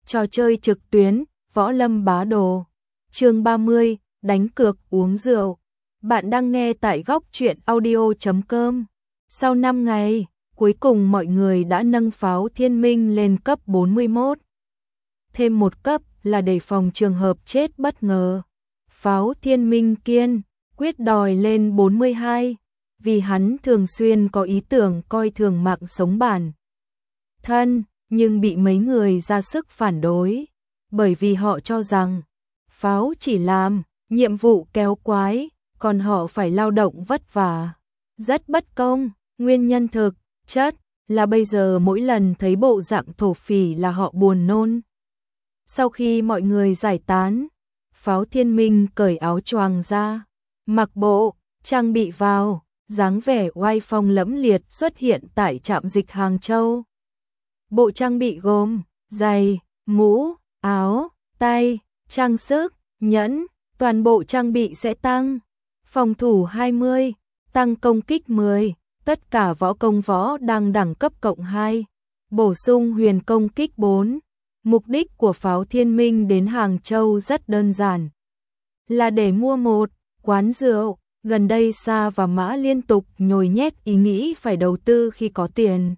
Trò chơi trực tuyến, Võ Lâm Bá Đồ. Chương 30, đánh cược uống rượu. Bạn đang nghe tại góc truyện audio.com. Sau 5 ngày, cuối cùng mọi người đã nâng pháo thiên minh lên cấp 41. Thêm một cấp là để phòng trường hợp chết bất ngờ. Pháo thiên minh kiên quyết đòi lên 42, vì hắn thường xuyên có ý tưởng coi thường mạng sống bản thân, nhưng bị mấy người ra sức phản đối, bởi vì họ cho rằng pháo chỉ làm nhiệm vụ kéo quái, còn họ phải lao động vất vả, rất bất công. Nguyên nhân thực chất là bây giờ mỗi lần thấy bộ dạng thổ phỉ là họ buồn nôn. Sau khi mọi người giải tán, pháo thiên minh cởi áo choàng ra, mặc bộ trang bị vào, dáng vẻ oai phong lẫm liệt xuất hiện tại trạm dịch Hàng Châu. Bộ trang bị gồm giày, mũ, áo, tay, trang sức, nhẫn, toàn bộ trang bị sẽ tăng phòng thủ 20, tăng công kích 10, tất cả võ công võ đang đẳng cấp cộng 2, bổ sung huyền công kích 4. Mục đích của pháo thiên minh đến Hàng Châu rất đơn giản, là để mua một quán rượu. Gần đây Sa và Mã liên tục nhồi nhét ý nghĩ phải đầu tư khi có tiền.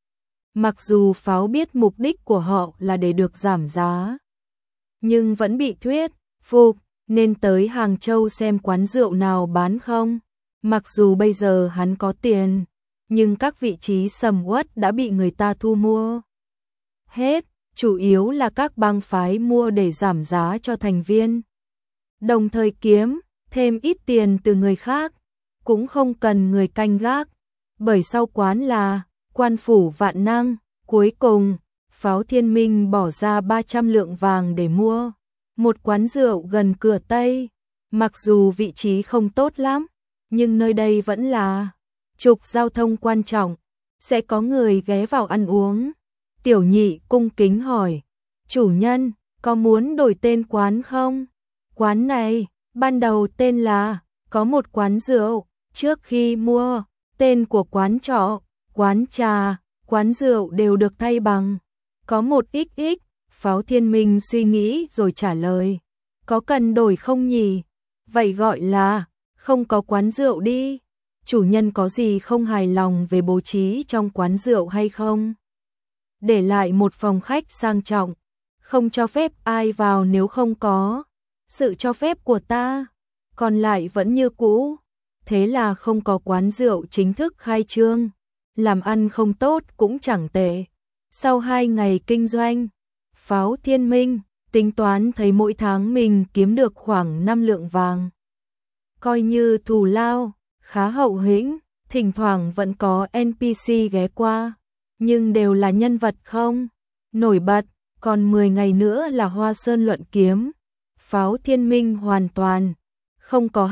Mặc dù pháo biết mục đích của họ là để được giảm giá, nhưng vẫn bị thuyết phục nên tới Hàng Châu xem quán rượu nào bán không. Mặc dù bây giờ hắn có tiền, nhưng các vị trí sầm uất đã bị người ta thu mua hết, chủ yếu là các bang phái mua để giảm giá cho thành viên, đồng thời kiếm thêm ít tiền từ người khác, cũng không cần người canh gác, bởi sau quán là Quan Phủ Vạn Năng. Cuối cùng, pháo thiên minh bỏ ra 300 lượng vàng để mua một quán rượu gần cửa Tây. Mặc dù vị trí không tốt lắm, nhưng nơi đây vẫn là trục giao thông quan trọng, sẽ có người ghé vào ăn uống. Tiểu Nhị cung kính hỏi, chủ nhân, có muốn đổi tên quán không? Quán này ban đầu tên là có một quán rượu, trước khi mua, tên của quán trọ, quán trà, quán rượu đều được thay bằng có một XX. Pháo thiên minh suy nghĩ rồi trả lời, có cần đổi không nhỉ? Vậy gọi là không có quán rượu đi. Chủ nhân có gì không hài lòng về bố trí trong quán rượu hay không? Để lại một phòng khách sang trọng, không cho phép ai vào nếu không có sự cho phép của ta, còn lại vẫn như cũ. Thế là không có quán rượu chính thức khai trương, làm ăn không tốt cũng chẳng tệ. Sau 2 ngày kinh doanh, pháo thiên minh tính toán thấy mỗi tháng mình kiếm được khoảng 5 lượng vàng, coi như thù lao khá hậu hĩnh. Thỉnh thoảng vẫn có NPC ghé qua, nhưng đều là nhân vật không nổi bật. Còn 10 ngày nữa là Hoa Sơn luận kiếm, pháo thiên minh hoàn toàn không có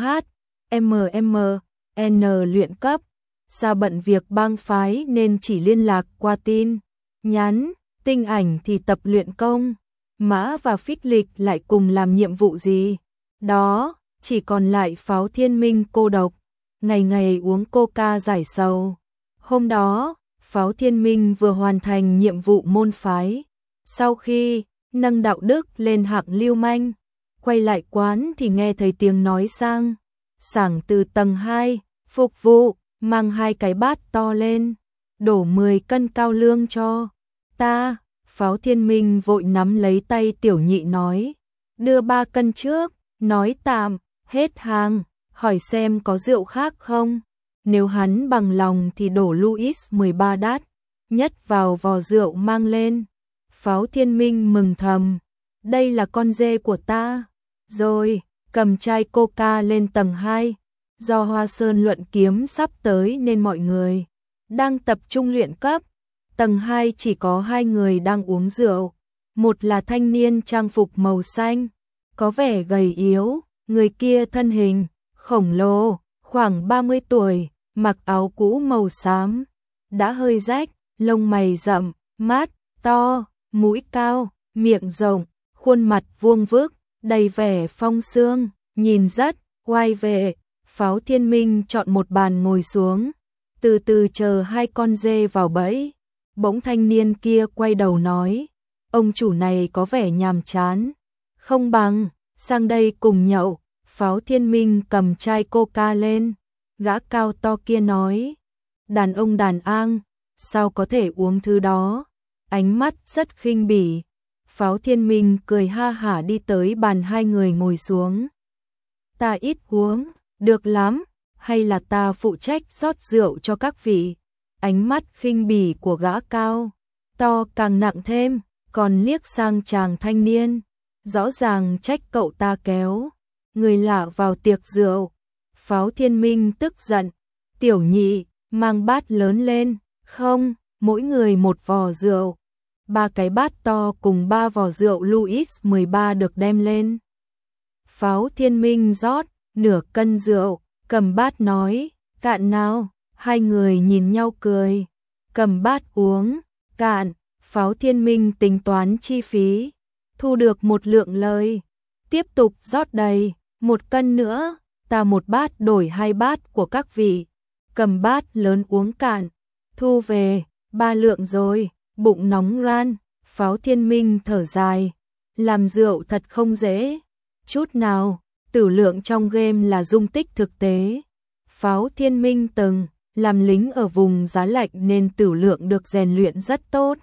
HMMN luyện cấp. Sao bận việc bang phái nên chỉ liên lạc qua tin nhắn. Tinh Ảnh thì tập luyện công, Mã và Phích Lịch lại cùng làm nhiệm vụ gì đó, chỉ còn lại pháo thiên minh cô độc, ngày ngày uống coca giải sầu. Hôm đó, pháo thiên minh vừa hoàn thành nhiệm vụ môn phái, sau khi nâng đạo đức lên hạng lưu manh, quay lại quán thì nghe thấy tiếng nói sang sảng từ tầng 2, phục vụ mang 2 cái bát to lên, đổ 10 cân cao lương cho ta. Pháo thiên minh vội nắm lấy tay Tiểu Nhị nói, đưa 3 cân trước. Nói tạm hết hàng, hỏi xem có rượu khác không. Nếu hắn bằng lòng thì đổ Louis 13 đát nhất vào vò rượu mang lên. Pháo thiên minh mừng thầm, đây là con dê của ta. Rồi cầm chai coca lên tầng 2. Do Hoa Sơn luận kiếm sắp tới nên mọi người đang tập trung luyện cấp. Tầng 2 chỉ có 2 người đang uống rượu. Một là thanh niên trang phục màu xanh, có vẻ gầy yếu, người kia thân hình khổng lồ, khoảng 30 tuổi, mặc áo cũ màu xám, đã hơi rách, lông mày rậm, mắt to, mũi cao, miệng rộng, khuôn mặt vuông vức, đầy vẻ phong sương, nhìn rất oai vệ. Pháo thiên minh chọn một bàn ngồi xuống, từ từ chờ 2 con dê vào bẫy. Bỗng thanh niên kia quay đầu nói, ông chủ này có vẻ nhàm chán. Không bằng, sang đây cùng nhậu. Pháo Thiên Minh cầm chai coca lên. Gã cao to kia nói. Đàn ông đàn an, sao có thể uống thứ đó? Ánh mắt rất khinh bỉ. Pháo Thiên Minh cười ha hả đi tới bàn hai người ngồi xuống. Ta ít uống, được lắm, hay là ta phụ trách rót rượu cho các vị? Ánh mắt khinh bỉ của gã cao to càng nặng thêm, còn liếc sang chàng thanh niên, rõ ràng trách cậu ta kéo người lạ vào tiệc rượu. Pháo Thiên Minh tức giận. Tiểu nhị, mang bát lớn lên. Không, mỗi người một vò rượu. 3 cái bát to cùng 3 vò rượu Louis 13 được đem lên. Pháo Thiên Minh rót nửa cân rượu, cầm bát nói, cạn nào. Hai người nhìn nhau cười, cầm bát uống, cạn. Pháo Thiên Minh tính toán chi phí, thu được một lượng lời, tiếp tục rót đầy. 1 cân nữa, ta một bát đổi 2 bát của các vị. Cầm bát lớn uống cạn, thu về 3 lượng rồi. Bụng nóng ran, Pháo Thiên Minh thở dài, làm rượu thật không dễ chút nào. Tử lượng trong game là dung tích thực tế. Pháo Thiên Minh từng làm lính ở vùng giá lạnh nên tử lượng được rèn luyện rất tốt,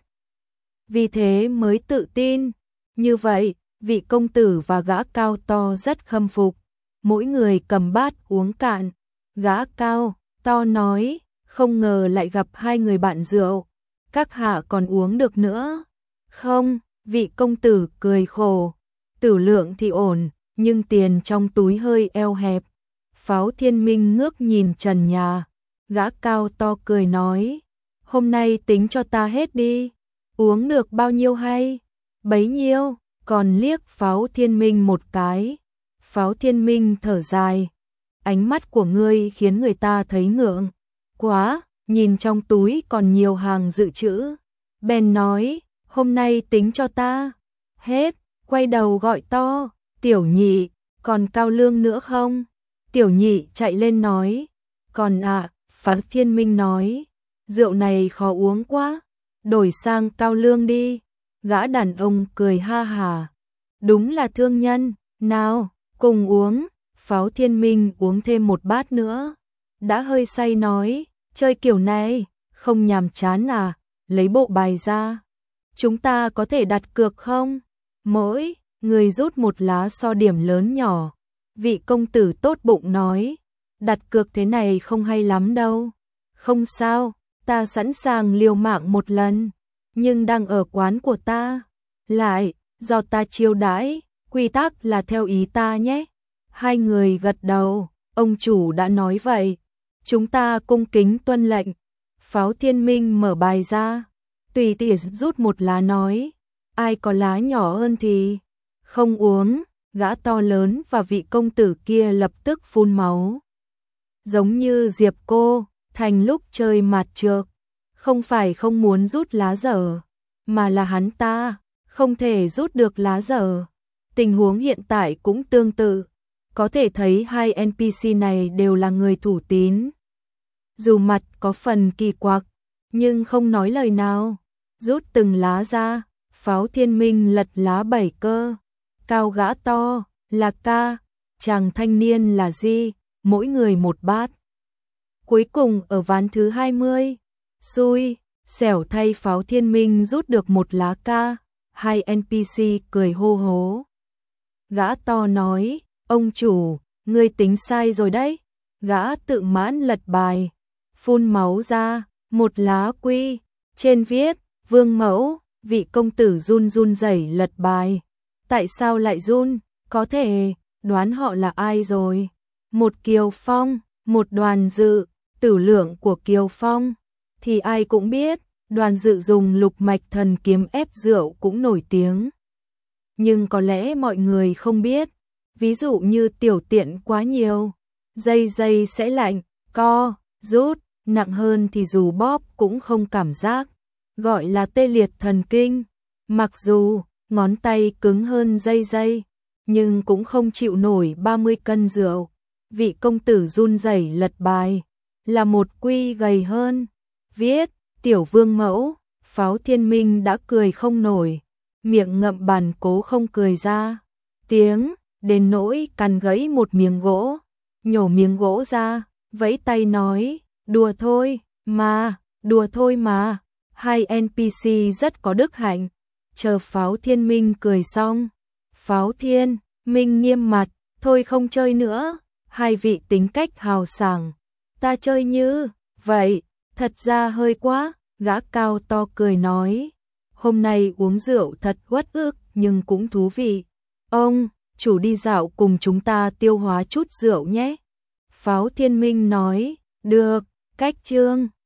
vì thế mới tự tin. Như vậy, vị công tử và gã cao to rất khâm phục. Mỗi người cầm bát uống cạn. Gã cao to nói, không ngờ lại gặp hai người bạn rượu, các hạ còn uống được nữa. Không, vị công tử cười khổ, tử lượng thì ổn, nhưng tiền trong túi hơi eo hẹp. Pháo Thiên Minh ngước nhìn trần nhà. Gã cao to cười nói, hôm nay tính cho ta hết đi, uống được bao nhiêu hay bấy nhiêu. Còn liếc Pháo Thiên Minh một cái. Pháo Thiên Minh thở dài, ánh mắt của ngươi khiến người ta thấy ngượng quá. Nhìn trong túi còn nhiều hàng dự trữ, bèn nói, hôm nay tính cho ta hết. Quay đầu gọi to, tiểu nhị, còn cao lương nữa không? Tiểu nhị chạy lên nói, còn ạ. Pháo Thiên Minh nói, rượu này khó uống quá, đổi sang cao lương đi. Gã đàn ông cười ha hà, đúng là thương nhân, nào, cùng uống. Pháo Thiên Minh uống thêm một bát nữa, đã hơi say nói, chơi kiểu này, không nhàm chán à, lấy bộ bài ra. Chúng ta có thể đặt cược không? Mỗi người rút một lá so điểm lớn nhỏ. Vị công tử tốt bụng nói, đặt cược thế này không hay lắm đâu. Không sao, ta sẵn sàng liều mạng một lần, nhưng đang ở quán của ta, lại do ta chiêu đãi, quy tắc là theo ý ta nhé. Hai người gật đầu, ông chủ đã nói vậy, chúng ta cung kính tuân lệnh. Pháo Thiên Minh mở bài ra, tùy tiện rút một lá nói, ai có lá nhỏ hơn thì không uống. Gã to lớn và vị công tử kia lập tức phun máu, giống như Diệp Cô Thành lúc chơi mạt trược. Không phải không muốn rút lá dở, mà là hắn ta không thể rút được lá dở. Tình huống hiện tại cũng tương tự, có thể thấy hai NPC này đều là người thủ tín. Dù mặt có phần kỳ quặc, nhưng không nói lời nào. Rút từng lá ra, Pháo Thiên Minh lật lá 7 cơ. Cao gã to là ca, chàng thanh niên là di, mỗi người một bát. Cuối cùng ở ván thứ 20, xui xẻo thay Pháo Thiên Minh rút được một lá ca. Hai NPC cười hô hố. Gã to nói, ông chủ, ngươi tính sai rồi đấy. Gã tự mãn lật bài, phun máu ra, một lá quy, trên viết, Vương Mẫu. Vị công tử run run rẩy lật bài. Tại sao lại run? Có thể đoán họ là ai rồi. Một Kiều Phong, một Đoàn Dự. Tử lượng của Kiều Phong thì ai cũng biết, Đoàn Dự dùng lục mạch thần kiếm ép rượu cũng nổi tiếng. Nhưng có lẽ mọi người không biết, ví dụ như tiểu tiện quá nhiều, dây sẽ lạnh, co, rút, nặng hơn thì dù bóp cũng không cảm giác, gọi là tê liệt thần kinh. Mặc dù ngón tay cứng hơn dây, nhưng cũng không chịu nổi 30 cân rượu. Vị công tử run rẩy lật bài, là một quy gầy hơn, viết, tiểu vương mẫu. Pháo Thiên Minh đã cười không nổi, miệng ngậm bàn cố không cười ra tiếng, đến nỗi cắn gãy một miếng gỗ, nhổ miếng gỗ ra, vẫy tay nói, đùa thôi mà, hai NPC rất có đức hạnh. Chờ Pháo Thiên Minh cười xong, Pháo Thiên Minh nghiêm mặt, thôi không chơi nữa, hai vị tính cách hào sảng, ta chơi như vậy, thật ra hơi quá, gã cao to cười nói, hôm nay uống rượu thật uất ức nhưng cũng thú vị, ông chủ đi dạo cùng chúng ta tiêu hóa chút rượu nhé. Pháo Thiên Minh nói, được, cách chương.